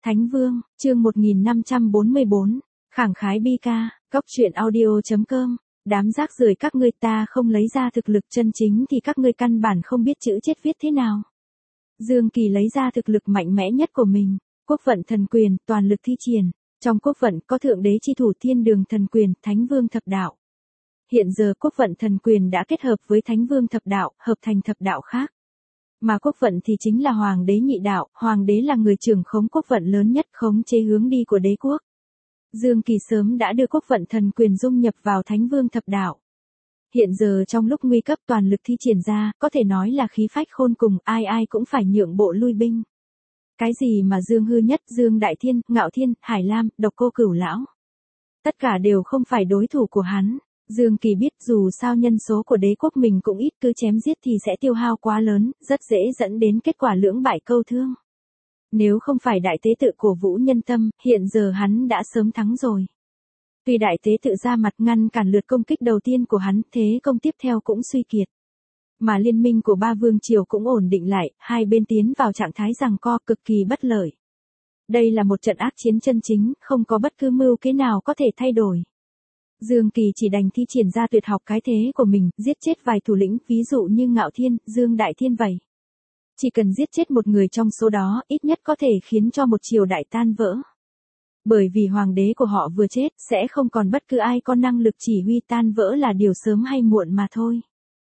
Thánh Vương, chương 1544, khẳng khái bi ca, cóc truyện audio.com, đám rác rưởi các ngươi ta không lấy ra thực lực chân chính thì các ngươi căn bản không biết chữ chết viết thế nào. Dương Kỳ lấy ra thực lực mạnh mẽ nhất của mình, quốc vận thần quyền, toàn lực thi triển, trong quốc vận có thượng đế chi thủ thiên đường thần quyền, Thánh Vương thập đạo. Hiện giờ quốc vận thần quyền đã kết hợp với Thánh Vương thập đạo, hợp thành thập đạo khác. Mà quốc vận thì chính là hoàng đế nhị đạo, hoàng đế là người trưởng khống quốc vận lớn nhất, khống chế hướng đi của đế quốc. Dương Kỳ sớm đã đưa quốc vận thần quyền dung nhập vào Thánh Vương thập đạo. Hiện giờ trong lúc nguy cấp toàn lực thi triển ra, có thể nói là khí phách khôn cùng, ai ai cũng phải nhượng bộ lui binh. Cái gì mà Dương Hư Nhất, Dương Đại Thiên, Ngạo Thiên, Hải Lam, Độc Cô Cửu Lão, tất cả đều không phải đối thủ của hắn. Dương Kỳ biết dù sao nhân số của đế quốc mình cũng ít, cứ chém giết thì sẽ tiêu hao quá lớn, rất dễ dẫn đến kết quả lưỡng bại câu thương. Nếu không phải đại tế tự cổ vũ nhân tâm, hiện giờ hắn đã sớm thắng rồi. Tuy đại tế tự ra mặt ngăn cản lượt công kích đầu tiên của hắn, thế công tiếp theo cũng suy kiệt. Mà liên minh của ba vương triều cũng ổn định lại, hai bên tiến vào trạng thái giằng co cực kỳ bất lợi. Đây là một trận ác chiến chân chính, không có bất cứ mưu kế nào có thể thay đổi. Dương Kỳ chỉ đành thi triển ra tuyệt học cái thế của mình, giết chết vài thủ lĩnh, ví dụ như Ngạo Thiên, Dương Đại Thiên vậy. Chỉ cần giết chết một người trong số đó, ít nhất có thể khiến cho một triều đại tan vỡ. Bởi vì hoàng đế của họ vừa chết, sẽ không còn bất cứ ai có năng lực chỉ huy, tan vỡ là điều sớm hay muộn mà thôi.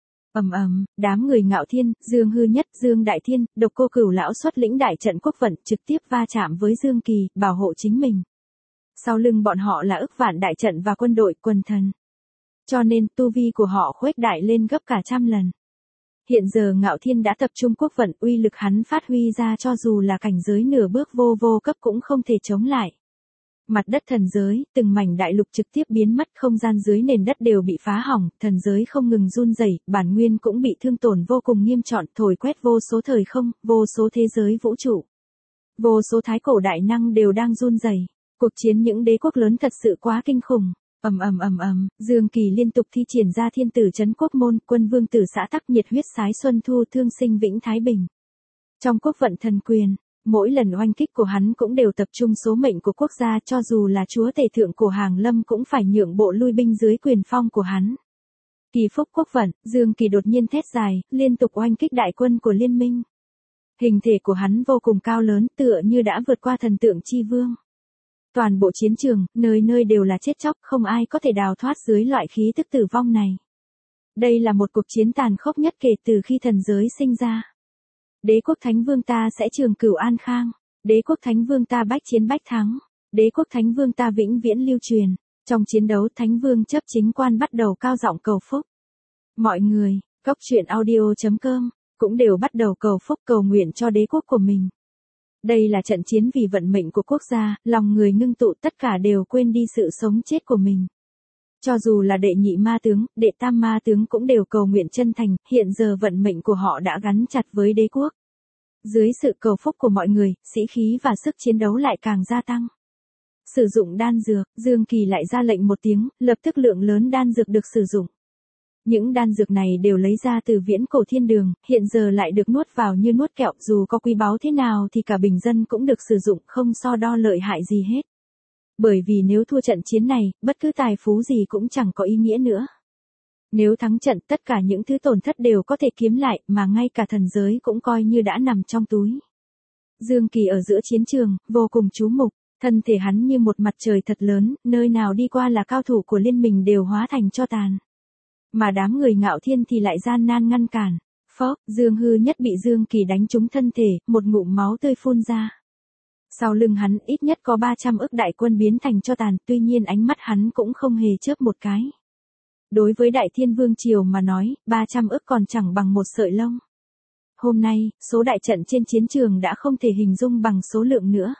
Đám người Ngạo Thiên, Dương Hư Nhất, Dương Đại Thiên, Độc Cô Cửu Lão xuất lĩnh đại trận quốc vận trực tiếp va chạm với Dương Kỳ, bảo hộ chính mình. Sau lưng bọn họ là ức vạn đại trận và quân đội quần thần. Cho nên tu vi của họ khuếch đại lên gấp cả trăm lần. Hiện giờ Ngạo Thiên đã tập trung quốc vận, uy lực hắn phát huy ra cho dù là cảnh giới nửa bước vô cấp cũng không thể chống lại. Mặt đất thần giới, từng mảnh đại lục trực tiếp biến mất, không gian dưới nền đất đều bị phá hỏng, thần giới không ngừng run rẩy, bản nguyên cũng bị thương tổn vô cùng nghiêm trọng, thổi quét vô số thời không, vô số thế giới vũ trụ. Vô số thái cổ đại năng đều đang run rẩy. Cuộc chiến những đế quốc lớn thật sự quá kinh khủng. Dương Kỳ liên tục thi triển ra thiên tử trấn quốc môn, quân vương tử xã tắc, nhiệt huyết sái xuân thu, thương sinh vĩnh thái bình. Trong quốc vận thần quyền, mỗi lần oanh kích của hắn cũng đều tập trung số mệnh của quốc gia, cho dù là chúa tể thượng của Hàng Lâm cũng phải nhượng bộ lui binh dưới quyền phong của hắn. Kỳ phúc quốc vận, Dương Kỳ đột nhiên thét dài, liên tục oanh kích đại quân của liên minh. Hình thể của hắn vô cùng cao lớn, tựa như đã vượt qua thần tượng chi vương. Toàn bộ chiến trường, nơi nơi đều là chết chóc, không ai có thể đào thoát dưới loại khí tức tử vong này. Đây là một cuộc chiến tàn khốc nhất kể từ khi thần giới sinh ra. Đế quốc Thánh Vương ta sẽ trường cửu an khang. Đế quốc Thánh Vương ta bách chiến bách thắng. Đế quốc Thánh Vương ta vĩnh viễn lưu truyền. Trong chiến đấu, Thánh Vương chấp chính quan bắt đầu cao giọng cầu phúc. Mọi người, cóc truyện audio.com, cũng đều bắt đầu cầu phúc cầu nguyện cho đế quốc của mình. Đây là trận chiến vì vận mệnh của quốc gia, lòng người ngưng tụ, tất cả đều quên đi sự sống chết của mình. Cho dù là đệ nhị ma tướng, đệ tam ma tướng cũng đều cầu nguyện chân thành, hiện giờ vận mệnh của họ đã gắn chặt với đế quốc. Dưới sự cầu phúc của mọi người, sĩ khí và sức chiến đấu lại càng gia tăng. Sử dụng đan dược, Dương Kỳ lại ra lệnh một tiếng, lập tức lượng lớn đan dược được sử dụng. Những đan dược này đều lấy ra từ viễn cổ thiên đường, hiện giờ lại được nuốt vào như nuốt kẹo, dù có quý báu thế nào thì cả bình dân cũng được sử dụng, không so đo lợi hại gì hết. Bởi vì nếu thua trận chiến này, bất cứ tài phú gì cũng chẳng có ý nghĩa nữa. Nếu thắng trận, tất cả những thứ tổn thất đều có thể kiếm lại, mà ngay cả thần giới cũng coi như đã nằm trong túi. Dương Kỳ ở giữa chiến trường, vô cùng chú mục, thân thể hắn như một mặt trời thật lớn, nơi nào đi qua là cao thủ của liên minh đều hóa thành tro tàn. Mà đám người Ngạo Thiên thì lại gian nan ngăn cản. Phốc, Dương Hư Nhất bị Dương Kỳ đánh trúng thân thể, một ngụm máu tươi phun ra. Sau lưng hắn ít nhất có 300 ức đại quân biến thành tro tàn, tuy nhiên ánh mắt hắn cũng không hề chớp một cái. Đối với Đại Thiên Vương Triều mà nói, 300 ức còn chẳng bằng một sợi lông. Hôm nay, số đại trận trên chiến trường đã không thể hình dung bằng số lượng nữa.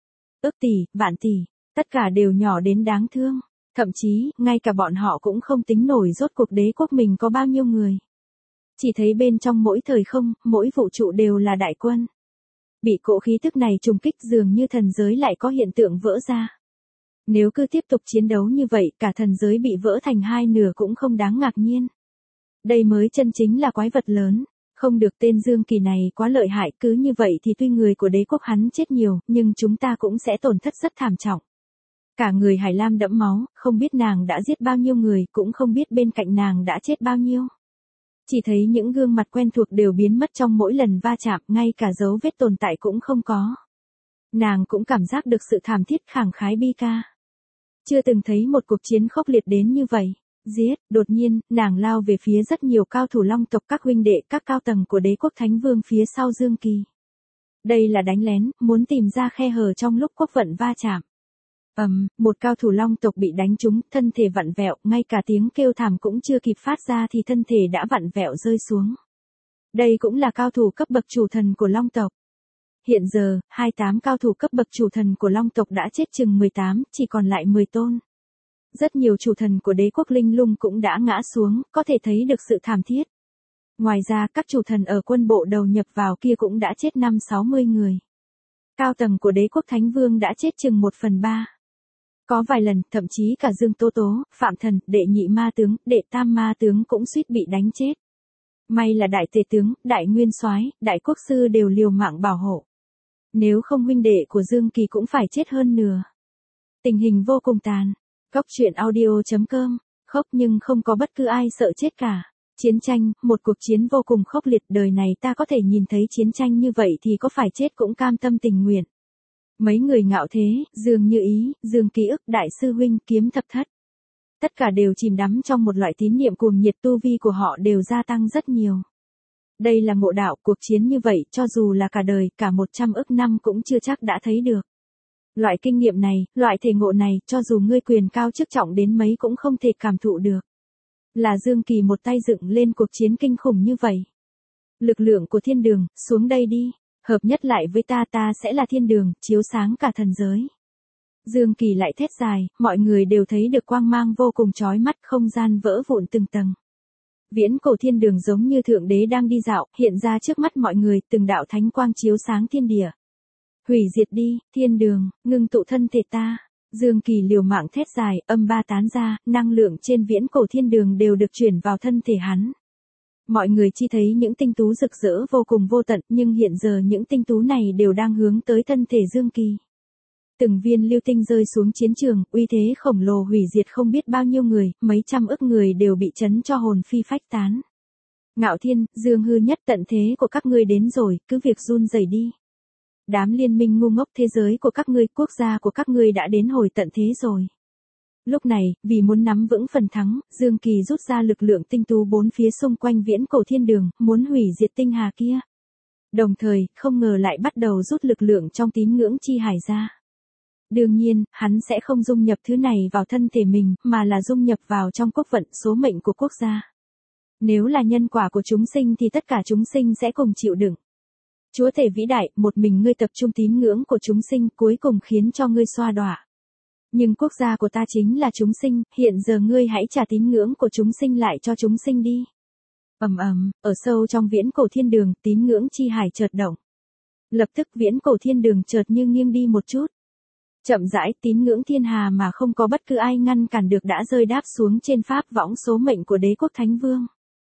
Ức tỷ, vạn tỷ, tất cả đều nhỏ đến đáng thương. Thậm chí, ngay cả bọn họ cũng không tính nổi rốt cuộc đế quốc mình có bao nhiêu người. Chỉ thấy bên trong mỗi thời không, mỗi vũ trụ đều là đại quân. Bị cỗ khí tức này trùng kích, dường như thần giới lại có hiện tượng vỡ ra. Nếu cứ tiếp tục chiến đấu như vậy, cả thần giới bị vỡ thành hai nửa cũng không đáng ngạc nhiên. Đây mới chân chính là quái vật lớn. Không được, tên Dương Kỳ này quá lợi hại, cứ như vậy thì tuy người của đế quốc hắn chết nhiều, nhưng chúng ta cũng sẽ tổn thất rất thảm trọng. Cả người Hải Lam đẫm máu, không biết nàng đã giết bao nhiêu người, cũng không biết bên cạnh nàng đã chết bao nhiêu. Chỉ thấy những gương mặt quen thuộc đều biến mất trong mỗi lần va chạm, ngay cả dấu vết tồn tại cũng không có. Nàng cũng cảm giác được sự thảm thiết khẳng khái bi ca. Chưa từng thấy một cuộc chiến khốc liệt đến như vậy. Giết, đột nhiên, nàng lao về phía rất nhiều cao thủ Long tộc, các huynh đệ, các cao tầng của đế quốc Thánh Vương phía sau Dương Kỳ. Đây là đánh lén, muốn tìm ra khe hở trong lúc quốc vận va chạm. Một cao thủ Long tộc bị đánh trúng, thân thể vặn vẹo, ngay cả tiếng kêu thảm cũng chưa kịp phát ra thì thân thể đã vặn vẹo rơi xuống. Đây cũng là cao thủ cấp bậc chủ thần của Long tộc. Hiện giờ, 28 cao thủ cấp bậc chủ thần của Long tộc đã chết chừng 18, chỉ còn lại 10 tôn. Rất nhiều chủ thần của đế quốc Linh Lung cũng đã ngã xuống, có thể thấy được sự thảm thiết. Ngoài ra, các chủ thần ở quân bộ đầu nhập vào kia cũng đã chết 50-60 người. Cao tầng của đế quốc Thánh Vương đã chết chừng 1/3. Có vài lần, thậm chí cả Dương Tố Tố, Phạm Thần, đệ nhị ma tướng, đệ tam ma tướng cũng suýt bị đánh chết. May là đại tề tướng, đại nguyên soái, đại quốc sư đều liều mạng bảo hộ. Nếu không huynh đệ của Dương Kỳ cũng phải chết hơn nửa. Tình hình vô cùng tàn. Góc truyện audio.com, khóc nhưng không có bất cứ ai sợ chết cả. Chiến tranh, một cuộc chiến vô cùng khốc liệt, đời này ta có thể nhìn thấy chiến tranh như vậy thì có phải chết cũng cam tâm tình nguyện. Mấy người ngạo thế, Dương Như Ý, Dương Ký Ức, Đại sư huynh, Kiếm Thập Thất. Tất cả đều chìm đắm trong một loại tín niệm cuồng nhiệt, tu vi của họ đều gia tăng rất nhiều. Đây là ngộ đạo, cuộc chiến như vậy, cho dù là cả đời, cả 100 ức năm cũng chưa chắc đã thấy được. Loại kinh nghiệm này, loại thể ngộ này, cho dù ngươi quyền cao chức trọng đến mấy cũng không thể cảm thụ được. Là Dương Kỳ một tay dựng lên cuộc chiến kinh khủng như vậy. Lực lượng của thiên đường, xuống đây đi, hợp nhất lại với ta, ta sẽ là thiên đường, chiếu sáng cả thần giới. Dương Kỳ lại thét dài, mọi người đều thấy được quang mang vô cùng chói mắt, không gian vỡ vụn từng tầng. Viễn cổ thiên đường giống như thượng đế đang đi dạo, hiện ra trước mắt mọi người, từng đạo thánh quang chiếu sáng thiên địa. Hủy diệt đi, thiên đường, ngưng tụ thân thể ta. Dương Kỳ liều mạng thét dài, âm ba tán ra, năng lượng trên viễn cổ thiên đường đều được chuyển vào thân thể hắn. Mọi người chỉ thấy những tinh tú rực rỡ vô cùng vô tận, nhưng hiện giờ những tinh tú này đều đang hướng tới thân thể Dương Kỳ. Từng viên lưu tinh rơi xuống chiến trường, uy thế khổng lồ hủy diệt không biết bao nhiêu người, mấy trăm ức người đều bị chấn cho hồn phi phách tán. Ngạo Thiên, Dương hư nhất, tận thế của các ngươi đến rồi, cứ việc run rẩy đi. Đám liên minh ngu ngốc, thế giới của các ngươi, quốc gia của các ngươi đã đến hồi tận thế rồi. Lúc này, vì muốn nắm vững phần thắng, Dương Kỳ rút ra lực lượng tinh tú bốn phía xung quanh viễn cổ thiên đường, muốn hủy diệt tinh hà kia. Đồng thời, không ngờ lại bắt đầu rút lực lượng trong tín ngưỡng chi hải ra. Đương nhiên, hắn sẽ không dung nhập thứ này vào thân thể mình, mà là dung nhập vào trong quốc vận, số mệnh của quốc gia. Nếu là nhân quả của chúng sinh thì tất cả chúng sinh sẽ cùng chịu đựng. Chúa tể vĩ đại, một mình ngươi tập trung tín ngưỡng của chúng sinh, cuối cùng khiến cho ngươi xoa đọa. Nhưng quốc gia của ta chính là chúng sinh, hiện giờ ngươi hãy trả tín ngưỡng của chúng sinh lại cho chúng sinh đi. Ở sâu trong viễn cổ thiên đường, tín ngưỡng chi hải chợt động. Lập tức viễn cổ thiên đường chợt như nghiêng đi một chút. Chậm rãi, tín ngưỡng thiên hà mà không có bất cứ ai ngăn cản được đã rơi đáp xuống trên pháp võng số mệnh của đế quốc Thánh Vương.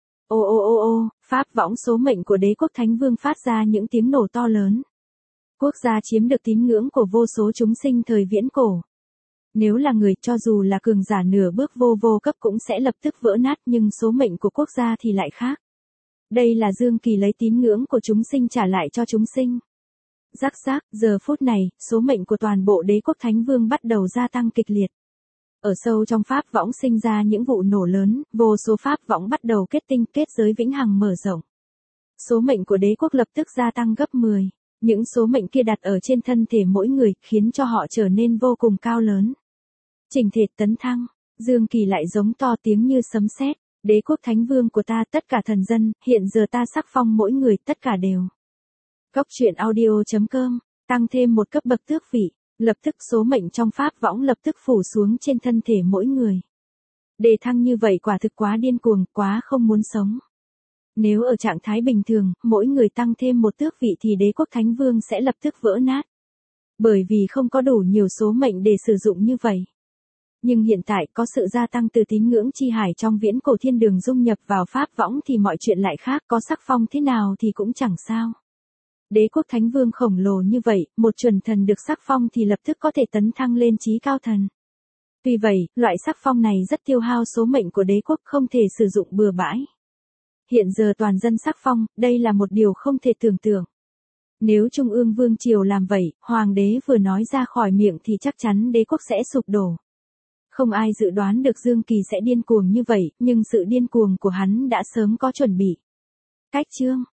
Ô, pháp võng số mệnh của đế quốc Thánh Vương phát ra những tiếng nổ to lớn. Quốc gia chiếm được tín ngưỡng của vô số chúng sinh thời viễn cổ. Nếu là người, cho dù là cường giả nửa bước vô cấp cũng sẽ lập tức vỡ nát, nhưng số mệnh của quốc gia thì lại khác. Đây là Dương Kỳ lấy tín ngưỡng của chúng sinh trả lại cho chúng sinh. Rắc rác, giờ phút này, số mệnh của toàn bộ đế quốc Thánh Vương bắt đầu gia tăng kịch liệt. Ở sâu trong pháp võng sinh ra những vụ nổ lớn, vô số pháp võng bắt đầu kết tinh, kết giới vĩnh hằng mở rộng. Số mệnh của đế quốc lập tức gia tăng gấp 10. Những số mệnh kia đặt ở trên thân thể mỗi người, khiến cho họ trở nên vô cùng cao lớn. Trình thể tấn thăng, Dương Kỳ lại giống to tiếng như sấm sét. Đế quốc Thánh Vương của ta, tất cả thần dân, hiện giờ ta sắc phong mỗi người, tất cả đều. Góc truyện audio.com, tăng thêm một cấp bậc tước vị, lập tức số mệnh trong pháp võng lập tức phủ xuống trên thân thể mỗi người. Đề thăng như vậy quả thực quá điên cuồng, quá không muốn sống. Nếu ở trạng thái bình thường, mỗi người tăng thêm một tước vị thì đế quốc Thánh Vương sẽ lập tức vỡ nát. Bởi vì không có đủ nhiều số mệnh để sử dụng như vậy. Nhưng hiện tại có sự gia tăng từ tín ngưỡng chi hải trong viễn cổ thiên đường dung nhập vào pháp võng thì mọi chuyện lại khác, có sắc phong thế nào thì cũng chẳng sao. Đế quốc thánh vương khổng lồ như vậy, một chuẩn thần được sắc phong thì lập tức có thể tấn thăng lên chí cao thần. Tuy vậy, loại sắc phong này rất tiêu hao số mệnh của đế quốc, không thể sử dụng bừa bãi. Hiện giờ toàn dân sắc phong, đây là một điều không thể tưởng tượng. Nếu Trung ương Vương Triều làm vậy, Hoàng đế vừa nói ra khỏi miệng thì chắc chắn đế quốc sẽ sụp đổ. Không ai dự đoán được Dương Kỳ sẽ điên cuồng như vậy, nhưng sự điên cuồng của hắn đã sớm có chuẩn bị. Cách chương